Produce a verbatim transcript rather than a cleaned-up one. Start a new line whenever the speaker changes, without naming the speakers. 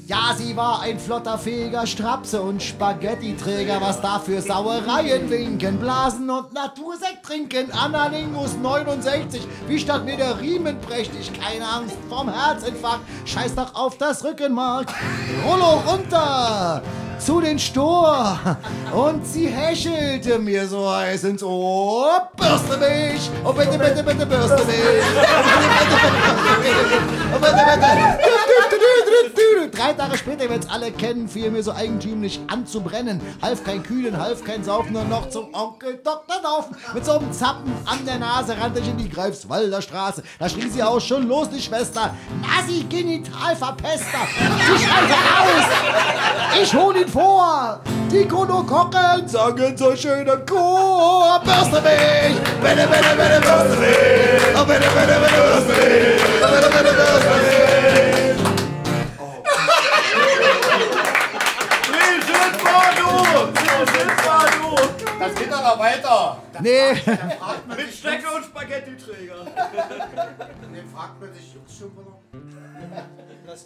Ja, sie war ein flotter, fähiger Strapse und Spaghetti-Träger, was da für Sauereien winken, Blasen und Natursekt trinken. Analingus neunundsechzig, wie statt mir der Riemen prächtig, keine Angst vom Herzinfarkt, scheiß doch auf das Rückenmark. Rollo runter zu den Stor und sie häschelte mir so heiß ins Ohr. Bürste mich, oh bitte, bitte, bitte, bürste mich. Oh bitte, bitte. Drei Tage später, wir es alle kennen, fiel mir so eigentümlich an zu brennen. Half kein Kühlen, half kein Saufen, nur noch zum Onkel Doktor laufen. Mit so einem Zappen an der Nase rannte ich in die Greifswalder Straße. Da schrie sie aus, schon los, die Schwester. Nasi genital verpester. Sie schreite aus. Ich hol ihn vor. Die Konokokken sangen so schön im Chor. Bürste mich. Bitte, bitte, bitte, bürste mich. Oh, bitte, bitte, bitte, bürste mich. Oh, bitte, bitte, bürste mich.
Das geht doch noch weiter.
Nee.
Mit Stecke und Spaghetti-Träger.
Den fragt man sich jetzt schon mal noch.